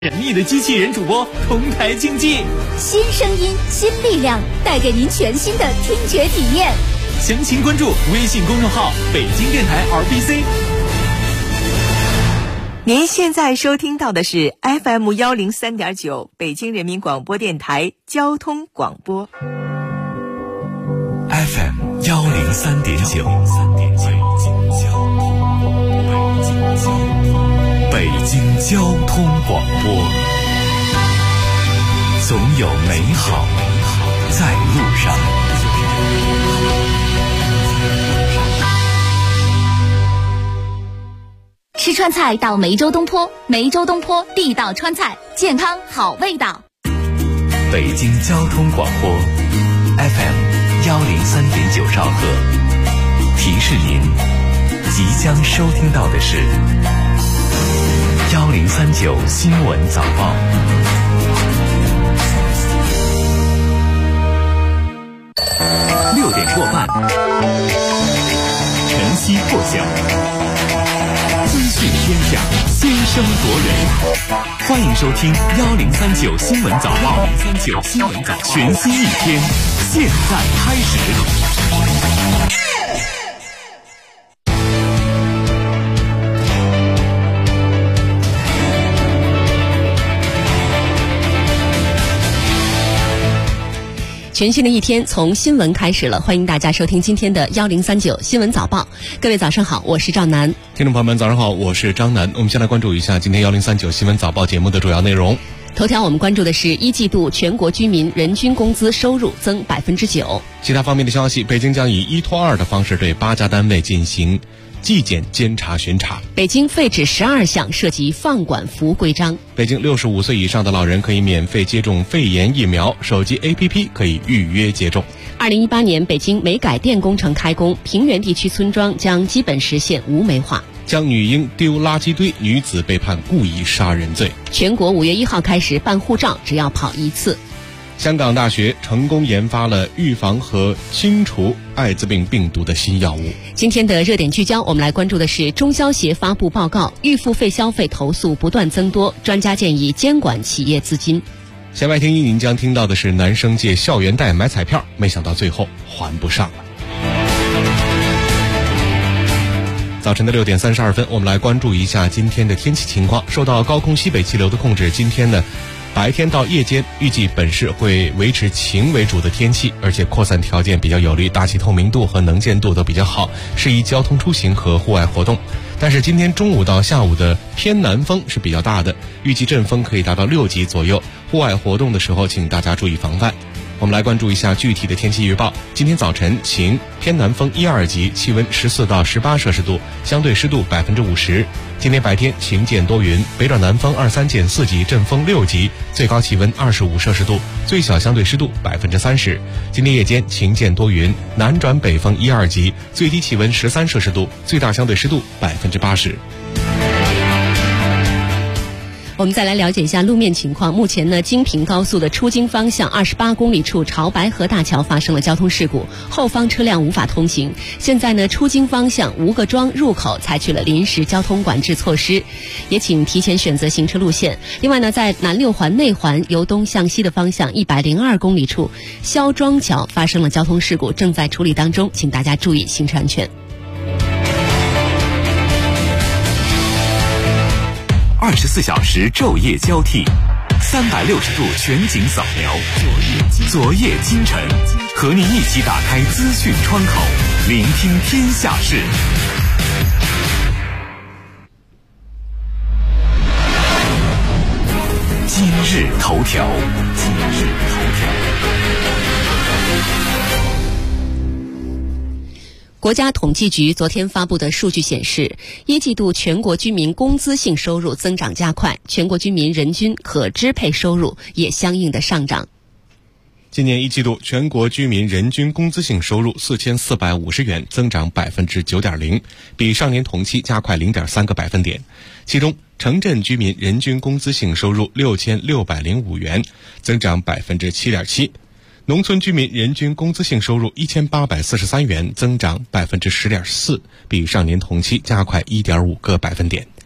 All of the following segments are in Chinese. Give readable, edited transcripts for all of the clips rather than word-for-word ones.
神秘的机器人主播同台竞技， 新声音新力量，带给您全新的听觉体验。 详情关注微信公众号北京电台 RBC。 您现在收听到的是 FM 103.9北京人民广播电台交通广播。 FM 103.9北京交通广播，总有美好在路上。 吃川菜到梅州东坡，梅州东坡地道川菜，健康好味道。 北京交通广播 FM 103.9兆赫，提示您即将收听到的是1039新闻早报。6点过半，晨曦破晓，资讯天下，先声夺人。欢迎收听1039新闻早报，1039新闻早报，全新一天，现在开始。 全新的一天从新闻开始了，欢迎大家收听今天的1039新闻早报。各位早上好，我是赵楠。 听众朋友们早上好，我是张楠。我们先来关注一下今天1039新闻早报节目的主要内容。 头条我们关注的是一季度全国居民人均工资收入增 9%。 其他方面的消息，北京将以1拖2的方式对8家单位进行纪检监察巡查。 北京废止12项涉及放管服规章。 北京65岁以上的老人可以免费接种肺炎疫苗，手机 APP 可以预约接种。 2018年北京煤改电工程开工，平原地区村庄将基本实现无煤化。 将女婴丢垃圾堆，女子被判故意杀人罪。 全国5月1号开始办护照只要跑1次。 香港大学成功研发了预防和清除艾滋病病毒的新药物。 今天的热点聚焦，我们来关注的是中消协发布报告，预付费消费投诉不断增多，专家建议监管企业资金。 弦外听音，您将听到的是男生借校园贷买彩票，没想到最后还不上了。早晨的6点32分，我们来关注一下今天的天气情况。受到高空西北气流的控制，今天呢白天到夜间预计本市会维持晴为主的天气，而且扩散条件比较有利，大气透明度和能见度都比较好，适宜交通出行和户外活动。但是今天中午到下午的偏南风是比较大的，预计阵风可以达到6级左右，户外活动的时候请大家注意防范。我们来关注一下具体的天气预报。今天早晨晴，偏南风1、2级，气温14到18摄氏度，相对湿度50%。今天白天晴见多云，北转南风2、3减4级，阵风6级，最高气温25摄氏度，最小相对湿度30%。今天夜间晴见多云，南转北风1、2级，最低气温13摄氏度，最大相对湿度80%。 我们再来了解一下路面情况。目前呢，京平高速的出京方向28公里处朝白河大桥发生了交通事故，后方车辆无法通行。现在呢，出京方向吴各庄入口采取了临时交通管制措施，也请提前选择行车路线。另外呢，在南六环内环由东向西的方向102公里处肖庄桥发生了交通事故，正在处理当中，请大家注意行车安全。 24小时昼夜交替，360度全景扫描，昨夜今晨，和您一起打开资讯窗口，聆听天下事。今日头条。 国家统计局昨天发布的数据显示，一季度全国居民工资性收入增长加快，全国居民人均可支配收入也相应的上涨。 今年一季度，全国居民人均工资性收入4450元，增长 9.0%， 比上年同期加快 0.3个百分点。其中，城镇居民人均工资性收入6605元，增长 7.7%。农村居民人均工资性收入1843元，增长 10.4%， 比上年同期加快 1.5个百分点。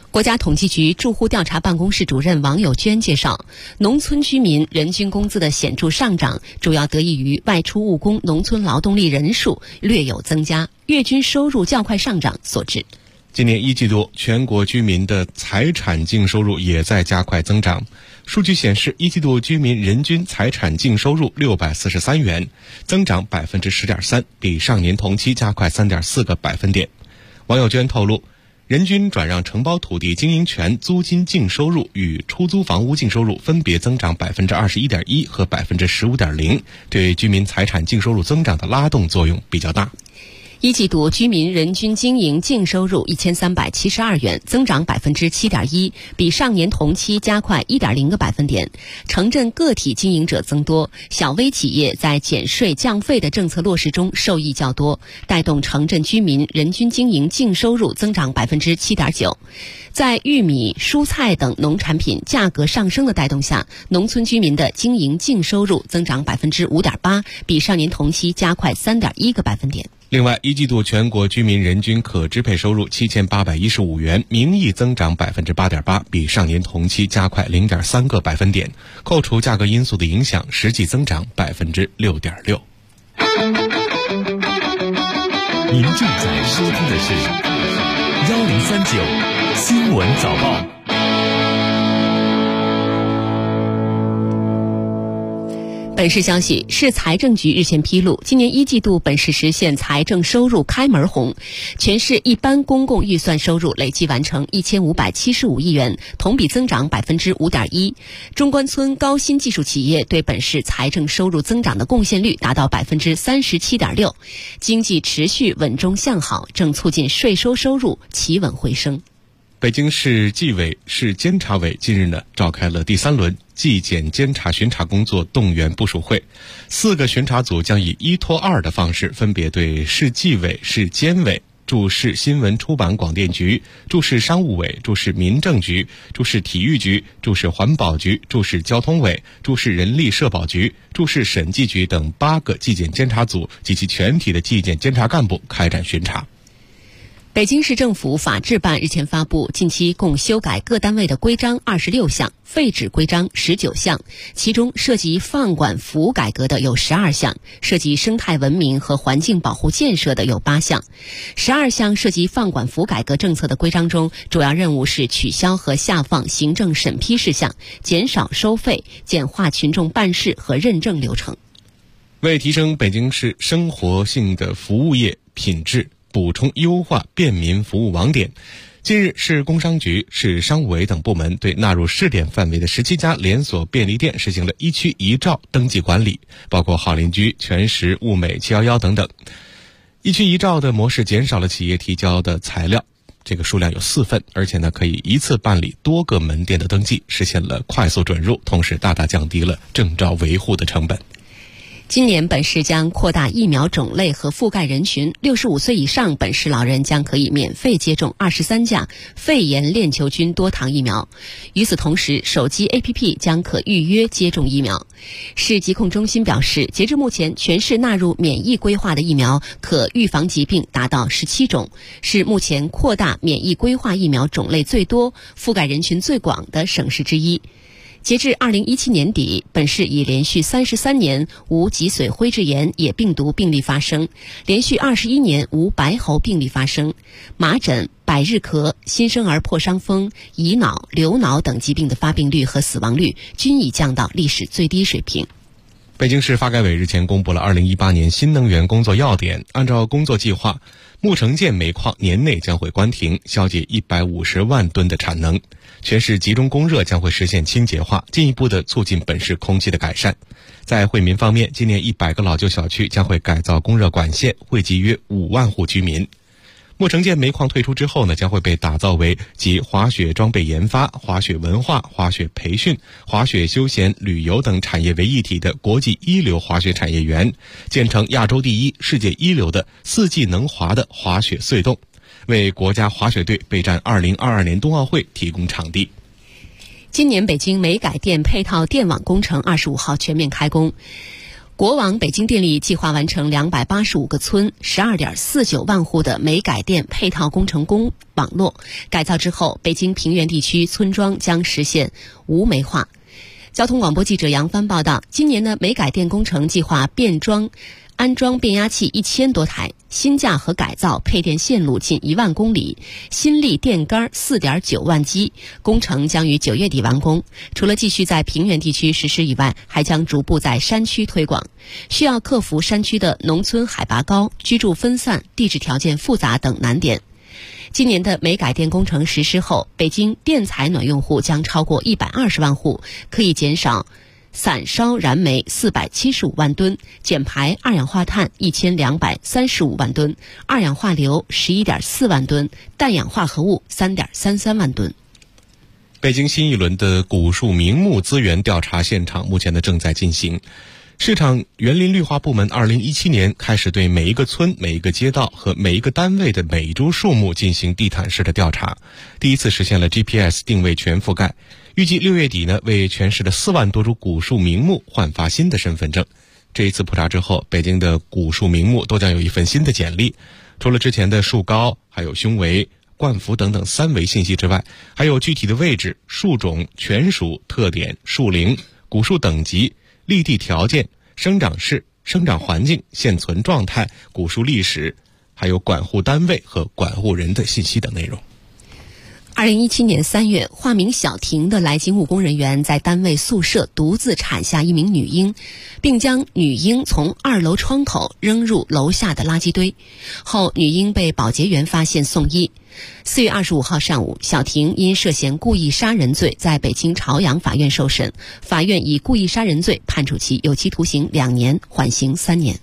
国家统计局住户调查办公室主任王友娟介绍，农村居民人均工资的显著上涨，主要得益于外出务工农村劳动力人数略有增加，月均收入较快上涨所致。 今年一季度，全国居民的财产净收入也在加快增长。数据显示，一季度居民人均财产净收入643元，增长10.3%，比上年同期加快3.4个百分点。王友娟透露，人均转让承包土地经营权租金净收入与出租房屋净收入分别增长21.1%和15.0%，对居民财产净收入增长的拉动作用比较大。 一季度居民人均经营净收入1372元，增长7.1%，比上年同期加快1.0个百分点。城镇个体经营者增多，小微企业在减税降费的政策落实中受益较多，带动城镇居民人均经营净收入增长7.9%。在玉米、蔬菜等农产品价格上升的带动下，农村居民的经营净收入增长5.8%，比上年同期加快3.1个百分点。 另外，一季度全国居民人均可支配收入7815元，名义增长8.8%，比上年同期加快0.3个百分点。扣除价格因素的影响，实际增长6.6%。 您正在收听的是1039新闻早报。 本市消息，市财政局日前披露，今年一季度本市实现财政收入开门红，全市一般公共预算收入累计完成1575亿元，同比增长5.1%。中关村高新技术企业对本市财政收入增长的贡献率达到37.6%，经济持续稳中向好，正促进税收收入企稳回升。 北京市纪委市监察委近日召开了第3轮纪检监察巡查工作动员部署会，4个巡查组将以1拖2的方式，分别对市纪委、市监委、驻市新闻出版广电局、驻市商务委、驻市民政局、驻市体育局、驻市环保局、驻市交通委、驻市人力社保局、驻市审计局等8个纪检监察组及其全体的纪检监察干部开展巡查。 北京市政府法制办日前发布，近期共修改各单位的规章26项，废止规章19项，其中涉及放管服改革的有12项，涉及生态文明和环境保护建设的有8项。12项涉及放管服改革政策的规章中，主要任务是取消和下放行政审批事项，减少收费，简化群众办事和认证流程。 为提升北京市生活性的服务业品质，补充优化便民服务网点，近日，市工商局、市商务委等部门对纳入试点范围的17家连锁便利店实行了1区1照登记管理，包括好邻居、全食、物美、711等等。1区1照的模式减少了企业提交的材料，这个数量有4份，而且可以一次办理多个门店的登记，实现了快速准入，同时大大降低了证照维护的成本。 今年本市将扩大疫苗种类和覆盖人群，65岁以上本市老人将可以免费接种23价肺炎链球菌多糖疫苗。与此同时，手机 APP 将可预约接种疫苗。市疾控中心表示，截至目前，全市纳入免疫规划的疫苗可预防疾病达到17种，是目前扩大免疫规划疫苗种类最多、覆盖人群最广的省市之一。截至2017年底，本市已连续33年无脊髓灰质炎野病毒病例发生，连续21年无白喉病例发生。麻疹、百日咳、新生儿破伤风、乙脑、流脑等疾病的发病率和死亡率均已降到历史最低水平。 北京市发改委日前公布了2018年新能源工作要点，按照工作计划，木城建煤矿年内将会关停，消解150万吨的产能。全市集中供热将会实现清洁化，进一步的促进本市空气的改善。在惠民方面，今年100个老旧小区将会改造供热管线，惠及约5万户居民。木城建煤矿退出之后将会被打造为集滑雪装备研发、滑雪文化、滑雪培训、滑雪休闲旅游等产业为一体的国际一流滑雪产业园，建成亚洲第一、世界一流的4季能滑的滑雪隧洞，为国家滑雪队备战2022年冬奥会提供场地。 今年北京煤改电配套电网工程25号全面开工。 国网北京电力计划完成285个村12.49万户的煤改电配套工程网络改造之后，北京平原地区村庄将实现无煤化。交通广播记者杨帆报道，今年的煤改电工程计划安装变压器1000多台，新架和改造配电线路近1万公里，新立电杆4.9万基，工程将于9月底完工。除了继续在平原地区实施以外，还将逐步在山区推广。需要克服山区的农村海拔高、居住分散、地质条件复杂等难点。今年的煤改电工程实施后，北京电采暖用户将超过120万户，可以减少散烧燃煤475万吨，减排二氧化碳1235万吨，二氧化硫11.4万吨，氮氧化合物3.33万吨。 北京新一轮的古树名木资源调查现场目前正在进行。市场园林绿化部门2017年开始对每一个村、每一个街道和每一个单位的每一株树木进行地毯式的调查，第一次实现了 GPS 定位全覆盖。预计6月底为全市的4万多株古树名木换发新的身份证。这一次普查之后，北京的古树名木都将有一份新的简历，除了之前的树高、还有胸围、冠幅等等3维信息之外，还有具体的位置、树种、全属、特点、树龄、古树等级、立地条件、生长势、生长环境、现存状态、古树历史，还有管护单位和管护人的信息等内容。 2017年3月，化名小婷的来京务工人员在单位宿舍独自产下一名女婴，并将女婴从2楼窗口扔入楼下的垃圾堆。后女婴被保洁员发现送医。4月25号上午，小婷因涉嫌故意杀人罪在北京朝阳法院受审，法院以故意杀人罪判处其有期徒刑2年，缓刑3年。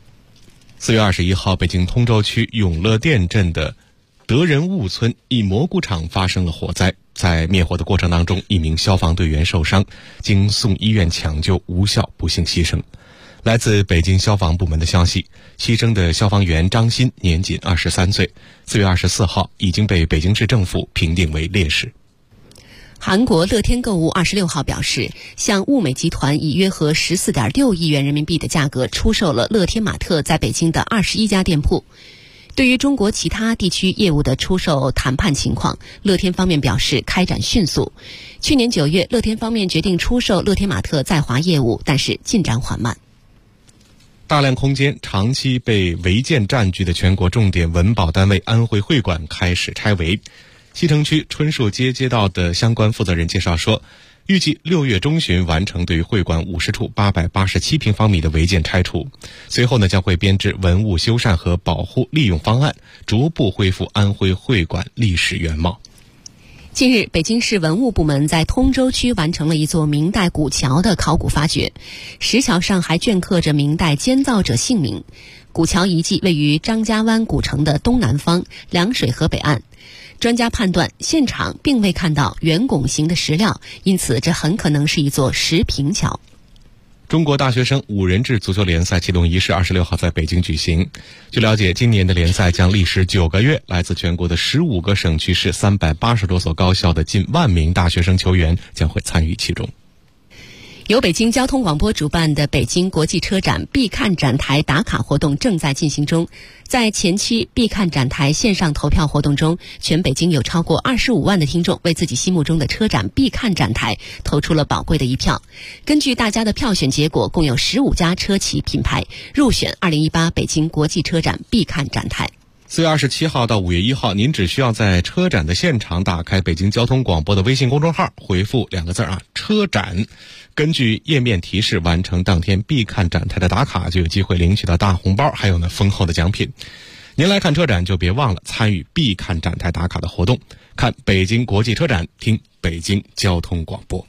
4月21号，北京通州区永乐店镇的德仁坞村一蘑菇厂发生了火灾，在灭火的过程当中，一名消防队员受伤，经送医院抢救无效，不幸牺牲。来自北京消防部门的消息，牺牲的消防员张鑫年仅23岁，4月24号已经被北京市政府评定为烈士。 韩国乐天购物26号表示，向物美集团以约合14.6亿元人民币的价格出售了乐天玛特在北京的21家店铺。对于中国其他地区业务的出售谈判情况，乐天方面表示开展迅速。去年9月，乐天方面决定出售乐天玛特在华业务，但是进展缓慢。 大量空间长期被违建占据的全国重点文保单位安徽会馆开始拆违。西城区春树街街道的相关负责人介绍说，预计6月中旬完成对于会馆50处887平方米的违建拆除，随后将会编制文物修缮和保护利用方案，逐步恢复安徽会馆历史原貌。 近日，北京市文物部门在通州区完成了一座明代古桥的考古发掘，石桥上还镌刻着明代建造者姓名。古桥遗迹位于张家湾古城的东南方，凉水河北岸。专家判断，现场并未看到圆拱形的石料，因此这很可能是一座石平桥。 中国大学生5人制足球联赛启动仪式26号在北京举行。据了解，今年的联赛将历时9个月，来自全国的15个省区市380多所高校的近1万名大学生球员将会参与其中。 由北京交通广播主办的北京国际车展必看展台打卡活动正在进行中。在前期必看展台线上投票活动中，全北京有超过25万的听众为自己心目中的车展必看展台投出了宝贵的一票。根据大家的票选结果，共有15家车企品牌入选2018北京国际车展必看展台。 4月27号到5月1号，您只需要在车展的现场打开北京交通广播的微信公众号，回复2个字车展，根据页面提示完成当天必看展台的打卡，就有机会领取到大红包，还有丰厚的奖品。您来看车展就别忘了参与必看展台打卡的活动，看北京国际车展，听北京交通广播。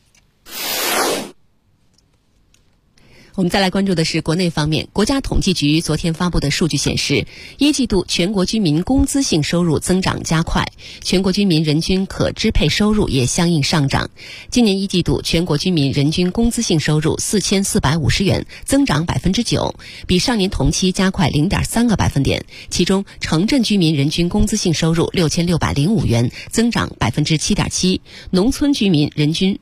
我们再来关注的是国内方面，国家统计局昨天发布的数据显示，1季度全国居民工资性收入增长加快，全国居民人均可支配收入也相应上涨。今年1季度全国居民人均工资性收入4450元，增长9%，比上年同期加快0.3个百分点。其中，城镇居民人均工资性收入6605元，增长7.7%，农村居民人均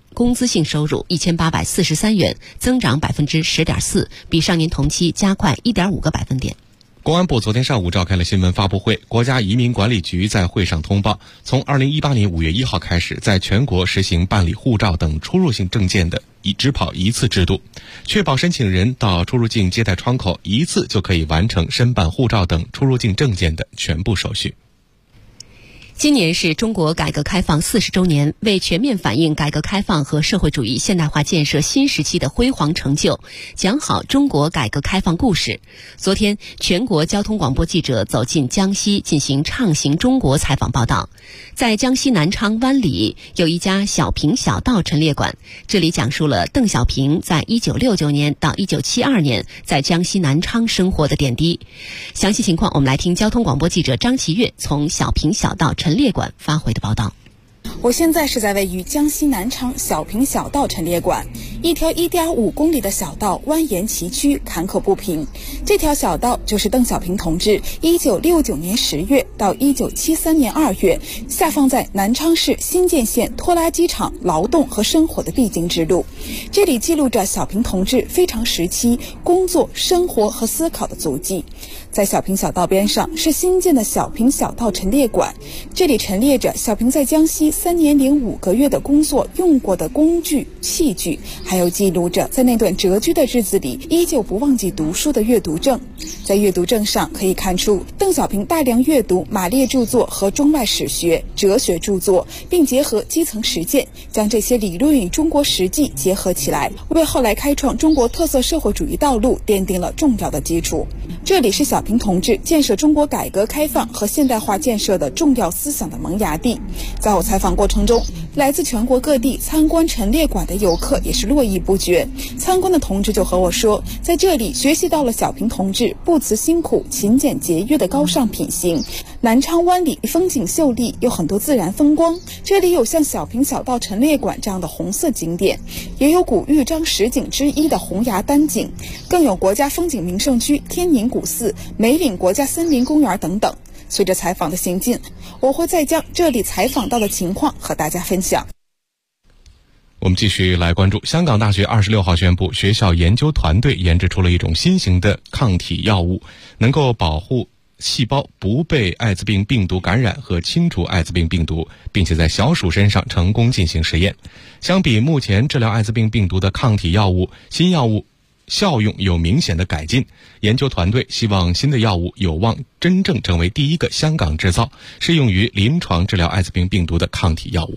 工资性收入1843元，增长10.4%，比上年同期加快1.5个百分点。 公安部昨天上午召开了新闻发布会，国家移民管理局在会上通报，从2018年5月1号开始，在全国实行办理护照等出入境证件的只跑一次制度，确保申请人到出入境接待窗口一次就可以完成申办护照等出入境证件的全部手续。 今年是中国改革开放40周年，为全面反映改革开放和社会主义现代化建设新时期的辉煌成就，讲好中国改革开放故事。昨天，全国交通广播记者走进江西进行畅行中国采访报道。在江西南昌湾里有一家小平小道陈列馆，这里讲述了邓小平在1969年到1972年在江西南昌生活的点滴。详细情况我们来听交通广播记者张其月从小平小道陈列馆发回的报道。 我现在是在位于江西南昌小平小道陈列馆，一条1.5公里的小道蜿蜒崎岖，坎坷不平。这条小道就是邓小平同志1969年10月到1973年2月下放在南昌市新建县拖拉机厂劳动和生活的必经之路。这里记录着小平同志非常时期工作、生活和思考的足迹。在小平小道边上是新建的小平小道陈列馆，这里陈列着小平在江西3年零5个月的工作用过的工具、器具，还有记录着在那段谪居的日子里依旧不忘记读书的阅读证。在阅读证上可以看出邓小平大量阅读马列著作和中外史学、哲学著作，并结合基层实践，将这些理论与中国实际结合起来，为后来开创中国特色社会主义道路奠定了重要的基础。这里是小平同志建设中国改革开放和现代化建设的重要思想的萌芽地。在我采访过程中，来自全国各地参观陈列馆的游客也是络绎不绝。参观的同志就和我说，在这里学习到了小平同志不辞辛苦、勤俭节约的高尚品行。南昌湾里风景秀丽，有很多自然风光，这里有像小平小道陈列馆这样的红色景点，也有古豫章10景之一的洪崖丹景，更有国家风景名胜区天宁古寺、梅岭国家森林公园等等。随着采访的行进，我会再将这里采访到的情况和大家分享。 我们继续来关注，香港大学26号宣布，学校研究团队研制出了一种新型的抗体药物，能够保护细胞不被艾滋病病毒感染和清除艾滋病病毒，并且在小鼠身上成功进行实验。相比目前治疗艾滋病病毒的抗体药物，新药物效用有明显的改进。研究团队希望新的药物有望真正成为第一个香港制造、适用于临床治疗艾滋病病毒的抗体药物。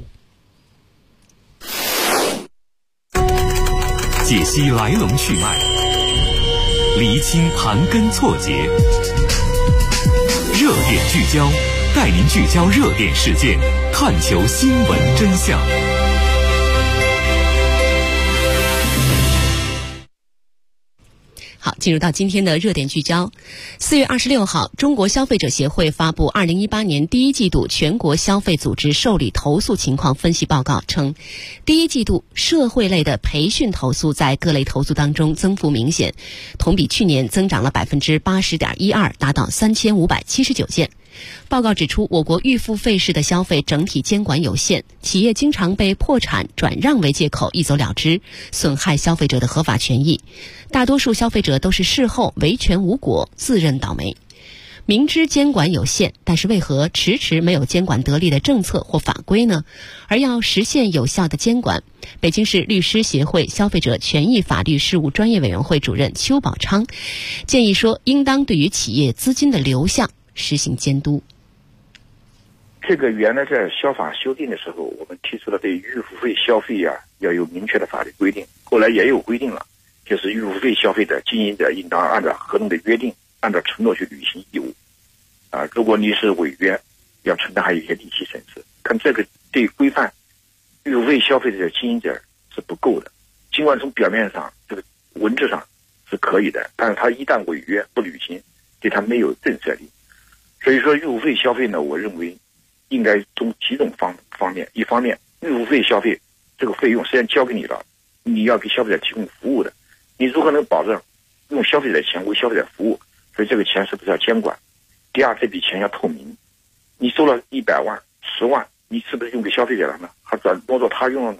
解析来龙去脉，厘清盘根错节，热点聚焦，带您聚焦热点事件，探求新闻真相。 好，进入到今天的热点聚焦。4月26号，中国消费者协会发布2018年第一季度全国消费组织受理投诉情况分析报告称，第一季度社会类的培训投诉在各类投诉当中增幅明显，同比去年增长了80.12%，达到3579件。报告指出，我国预付费式的消费整体监管有限，企业经常被破产、转让为借口一走了之，损害消费者的合法权益。大多数消费者都是事后维权无果，自认倒霉。明知监管有限，但是为何迟迟没有监管得力的政策或法规呢？而要实现有效的监管，北京市律师协会消费者权益法律事务专业委员会主任邱宝昌建议说，应当对于企业资金的流向实行监督。 这个原来在消法修订的时候，我们提出了对预付费消费要有明确的法律规定，后来也有规定了，就是预付费消费者经营者应当按照合同的约定，按照承诺去履行义务。如果你是违约，要承担还有一些利息损失。看这个对规范预付费消费者的经营者是不够的，尽管从表面上这个文字上是可以的，但是他一旦违约不履行，对他没有震慑力。所以说预付费消费呢，我认为应该从几种方面，一方面预付费消费这个费用虽然交给你了，你要给消费者提供服务的，你如何能保证用消费者的钱为消费者服务？所以这个钱是不是要监管？第二，这笔钱要透明，你收了100万、10万，你是不是用给消费者了呢？还挪作他用了呢？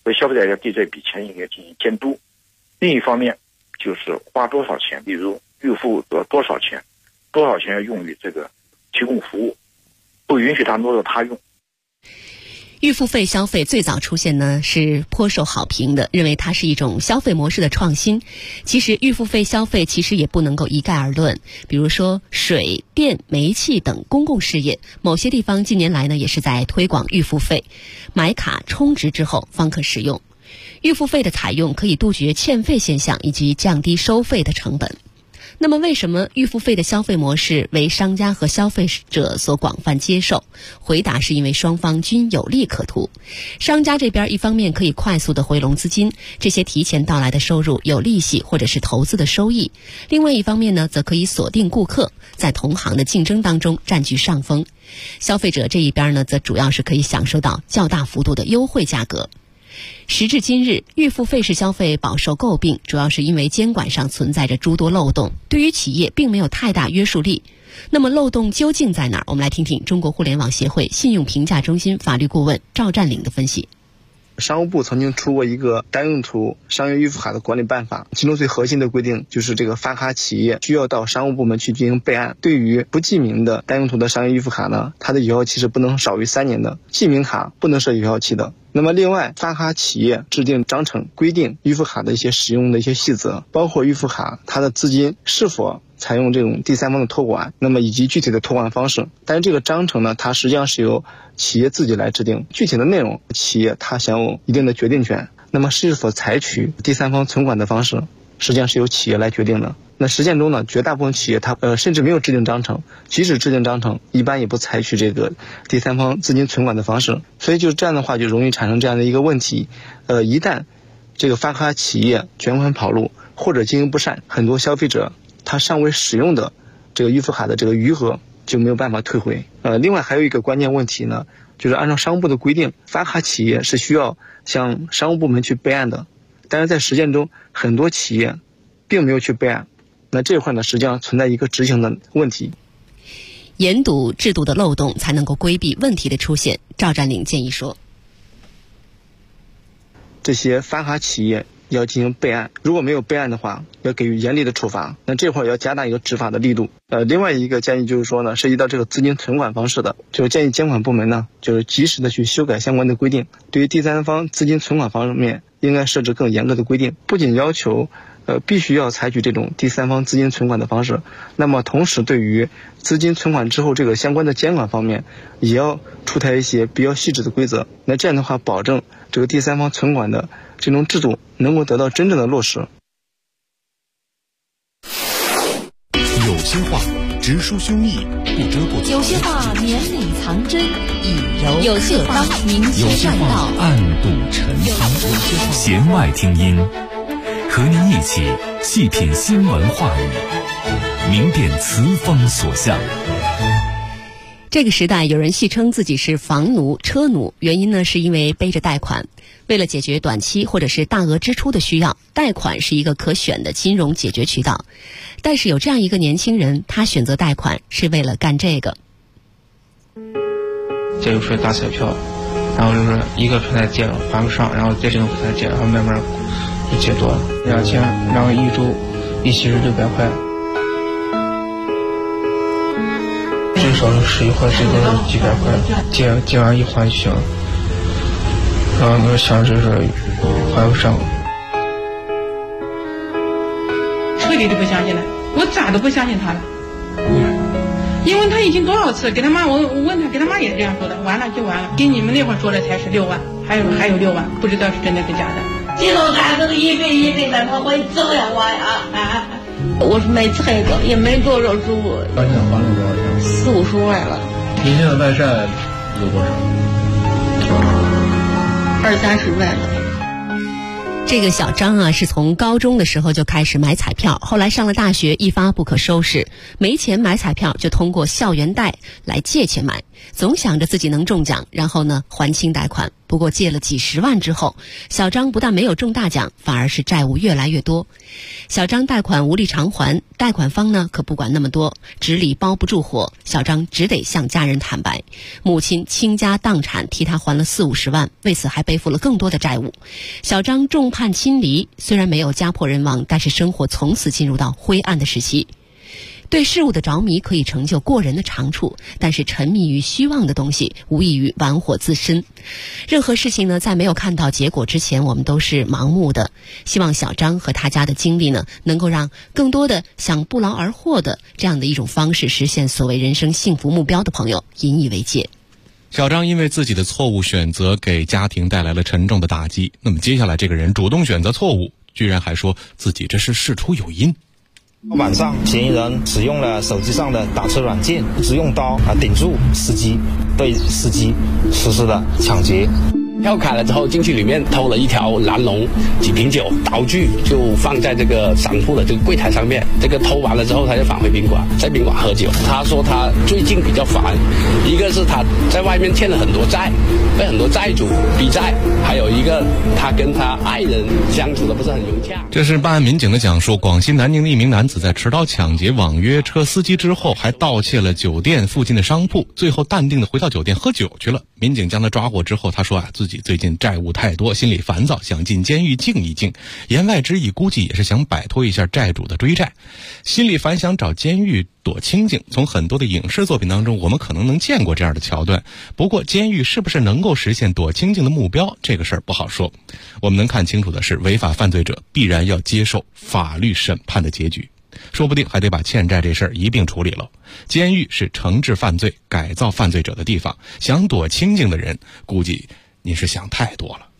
所以消费者要对这笔钱应该进行监督。另一方面就是花多少钱，比如预付额多少钱要用于这个提供服务，不允许他挪到他用。 预付费消费最早出现呢是颇受好评的，认为它是一种消费模式的创新。其实预付费消费其实也不能够一概而论，比如说水电煤气等公共事业，某些地方近年来呢也是在推广预付费，买卡充值之后方可使用。预付费的采用可以杜绝欠费现象以及降低收费的成本。那么为什么预付费的消费模式为商家和消费者所广泛接受？回答是因为双方均有利可图。商家这边一方面可以快速的回笼资金，这些提前到来的收入有利息或者是投资的收益；另外一方面呢，则可以锁定顾客，在同行的竞争当中占据上风。消费者这一边呢，则主要是可以享受到较大幅度的优惠价格。时至今日，预付费式消费饱受诟病，主要是因为监管上存在着诸多漏洞，对于企业并没有太大约束力。那么漏洞究竟在哪儿？我们来听听中国互联网协会信用评价中心法律顾问赵占领的分析。 商务部曾经出过一个单用途商业预付卡的管理办法，其中最核心的规定就是这个发卡企业需要到商务部门去进行备案。对于不记名的单用途的商业预付卡呢，它的有效期是不能少于3年的，记名卡不能设有效期的。那么另外，发卡企业制定章程规定预付卡的一些使用的一些细则，包括预付卡它的资金是否采用这种第三方的托管，那么以及具体的托管方式。但是这个章程呢，它实际上是由企业自己来制定，具体的内容企业它享有一定的决定权。那么是否采取第三方存管的方式，实际上是由企业来决定的。那实践中呢，绝大部分企业它甚至没有制定章程，即使制定章程，一般也不采取这个第三方资金存管的方式。所以就这样的话，就容易产生这样的一个问题，一旦这个发卡企业卷款跑路或者经营不善，很多消费者他尚未使用的这个预付卡的这个余额就没有办法退回。另外还有一个关键问题呢，就是按照商务部的规定，发卡企业是需要向商务部门去备案的，但是在实践中很多企业并没有去备案，那这块呢实际上存在一个执行的问题。 严堵制度的漏洞才能够规避问题的出现。赵占领建议说， 这些发卡企业要进行备案，如果没有备案的话，要给予严厉的处罚。那这块要加大一个执法的力度。另外一个建议就是说呢，涉及到这个资金存管方式的，就是建议监管部门呢，就是及时的去修改相关的规定，对于第三方资金存管方面应该设置更严格的规定，不仅要求必须要采取这种第三方资金存管的方式，那么同时对于资金存管之后这个相关的监管方面，也要出台一些比较细致的规则。那这样的话，保证这个第三方存管的这种制度能够得到真正的落实。 有些话直抒胸臆，不遮不藏； 有些话绵里藏针，以柔有克刚，明有切善些话道。 暗度陈仓，弦外听音，和您一起细品新闻话语，明辨词风所向。 这个时代有人戏称自己是房奴、车奴，原因呢是因为背着贷款。为了解决短期或者是大额支出的需要，贷款是一个可选的金融解决渠道。但是有这样一个年轻人，他选择贷款是为了干这个。 这就是打彩票，然后就是一个平台借了还不上，然后在这个平台借，然后慢慢就借多了2000，然后一周利息是600块，最少是11块，最多是几百块，借完一还就行了。然后那想着是还不上， 彻底就不相信了，我咋都不相信他了。因为他已经多少次给他妈，我问他，给他妈也是这样说的，完了就完了。跟你们那会儿说的才是6万，还有6万，不知道是真的是假的。 这种孩子一辈子他会这样我呀！我是卖菜的，也没多少收入。 当年还了多少钱 ？40-50万了。 您现在外债有多少 ？20-30万了。 这个小张啊，是从高中的时候就开始买彩票，后来上了大学一发不可收拾，没钱买彩票就通过校园贷来借钱买，总想着自己能中奖，然后呢还清贷款。 不过借了几十万之后，小张不但没有中大奖，反而是债务越来越多。小张贷款无力偿还，贷款方呢可不管那么多，纸里包不住火，小张只得向家人坦白。母亲倾家荡产替他还了40-50万，为此还背负了更多的债务。小张众叛亲离，虽然没有家破人亡，但是生活从此进入到灰暗的时期。对事物的着迷可以成就过人的长处，但是沉迷于虚妄的东西无异于玩火自身。任何事情呢，在没有看到结果之前，我们都是盲目的。希望小张和他家的经历呢，能够让更多的想不劳而获的这样的一种方式实现所谓人生幸福目标的朋友引以为戒。 小张因为自己的错误选择给家庭带来了沉重的打击，那么接下来这个人主动选择错误，居然还说自己这是事出有因。 晚上，嫌疑人使用了手机上的打车软件，一直用刀顶住司机，对司机实施了抢劫。 票开了之后，进去里面偷了一条蓝龙、几瓶酒，刀具就放在这个商铺的这个柜台上面。这个偷完了之后，他就返回宾馆，在宾馆喝酒。他说他最近比较烦，一个是他在外面欠了很多债，被很多债主逼债，还有一个他跟他爱人相处的不是很融洽。 这是办案民警的讲述。广西南宁的一名男子在持刀抢劫网约车司机之后，还盗窃了酒店附近的商铺，最后淡定的回到酒店喝酒去了。民警将他抓获之后，他说自己最近债务太多，心里烦躁，想进监狱静一静。言外之意估计也是想摆脱一下债主的追债，心里烦想找监狱躲清静。从很多的影视作品当中，我们可能能见过这样的桥段。不过监狱是不是能够实现躲清静的目标，这个事儿不好说。我们能看清楚的是，违法犯罪者必然要接受法律审判的结局，说不定还得把欠债这事儿一并处理了。监狱是惩治犯罪、改造犯罪者的地方，想躲清静的人，估计你是想太多了。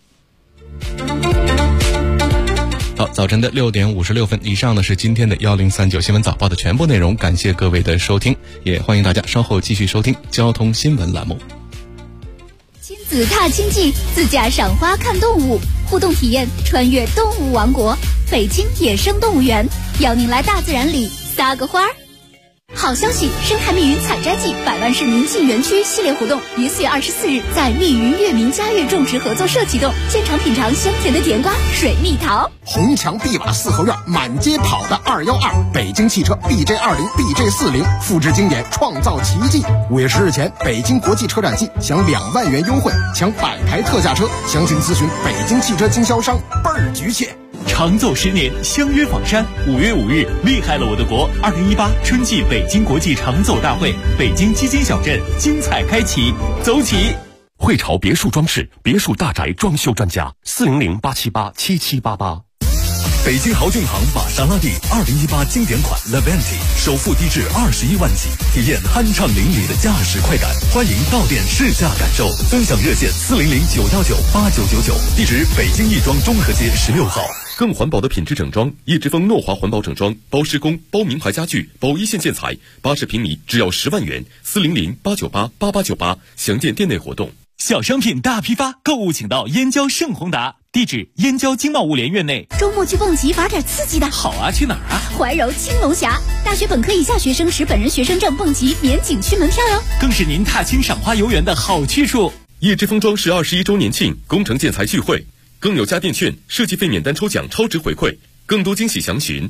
好，早晨的6点56分，以上呢是今天的1039新闻早报的全部内容，感谢各位的收听，也欢迎大家稍后继续收听交通新闻栏目。 亲子踏青记，自驾赏花看动物，互动体验穿越动物王国，北京野生动物园，邀您来大自然里撒个花儿。好消息！生态密云采摘季100万市民进园区系列活动于4月24日在密云悦民家园种植合作社启动，现场品尝香甜的甜瓜、水蜜桃。 红墙碧瓦四合院，满街跑的212，北京汽车 BJ20、BJ40，复制经典，创造奇迹。5月10日前，北京国际车展季享2万元优惠，抢100台特价车，详情咨询北京汽车经销商，倍儿局气。 长奏10年，相约访山。5月5日，厉害了我的国！2018春季北京国际长奏大会，北京基金小镇精彩开启，走起！ 汇潮别墅装饰，别墅大宅装修专家，400-878-7788。北京豪骏行玛莎拉蒂2018经典款 Levante 首付低至21万起，体验酣畅淋漓的驾驶快感。欢迎到店试驾感受，分享热线400-919-8999，地址北京亦庄中和街16号。更环保的品质整装，叶之峰诺华环保整装，包施工、包名牌家具、包一线建材，80平米只要10万元，400-898-8898，详见店内活动。 小商品大批发，购物请到燕郊盛宏达，地址燕郊经贸物联院内。 周末去蹦极，玩点刺激的。 好啊，去哪儿啊？ 怀柔青龙峡，大学本科以下学生持本人学生证蹦极免景区门票哟， 更是您踏青赏花游园的好去处。 叶之峰装饰21周年庆工程建材聚会，更有家电券、设计费免单抽奖超值回馈。更多惊喜详询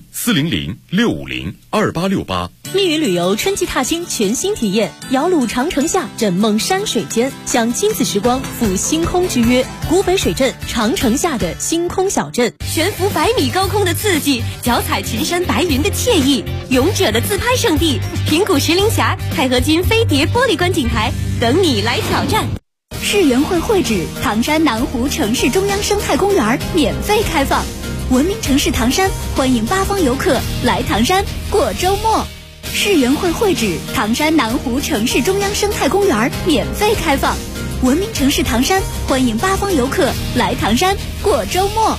400-650-2868。 密云旅游春季踏青全新体验，摇橹长城下，枕梦山水间，享亲子时光，赴星空之约。古北水镇长城下的星空小镇，悬浮100米高空的刺激，脚踩群山白云的惬意，勇者的自拍圣地平谷石林峡钛合金飞碟玻璃观景台，等你来挑战。 世园会会址唐山南湖城市中央生态公园免费开放，文明城市唐山欢迎8方游客来唐山过周末。世园会会址唐山南湖城市中央生态公园免费开放，文明城市唐山欢迎8方游客来唐山过周末。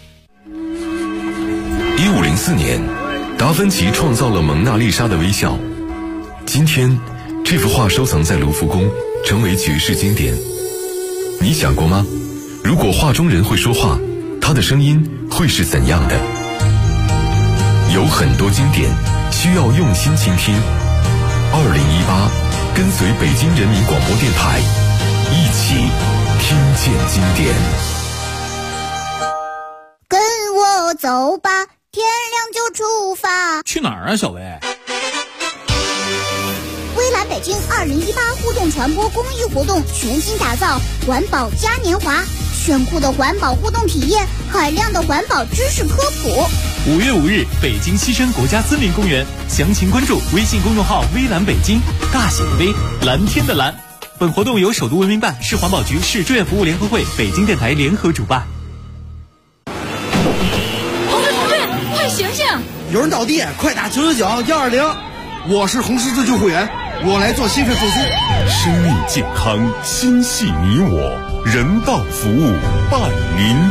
1504年，达芬奇创造了蒙娜丽莎的微笑。今天，这幅画收藏在卢浮宫，成为举世经典。你想过吗？如果画中人会说话，他的声音会是怎样的？有很多经典需要用心倾听。2018，跟随北京人民广播电台，一起听见经典。 跟我走吧，天亮就出发。 去哪儿啊，小薇？ 微蓝北京2018互动传播公益活动全新打造环保嘉年华，炫酷的环保互动体验，海量的环保知识科普。 5月5日，北京西山国家森林公园，详情关注微信公众号微蓝北京，大写的微，蓝天的蓝。本活动由首都文明办、市环保局、市志愿服务联合会、北京电台联合主办。 同志，快醒醒！ 有人倒地，快打999-120。我是红十字救护员，我来做心肺复苏。 生命健康，心系你我，人道服务伴您。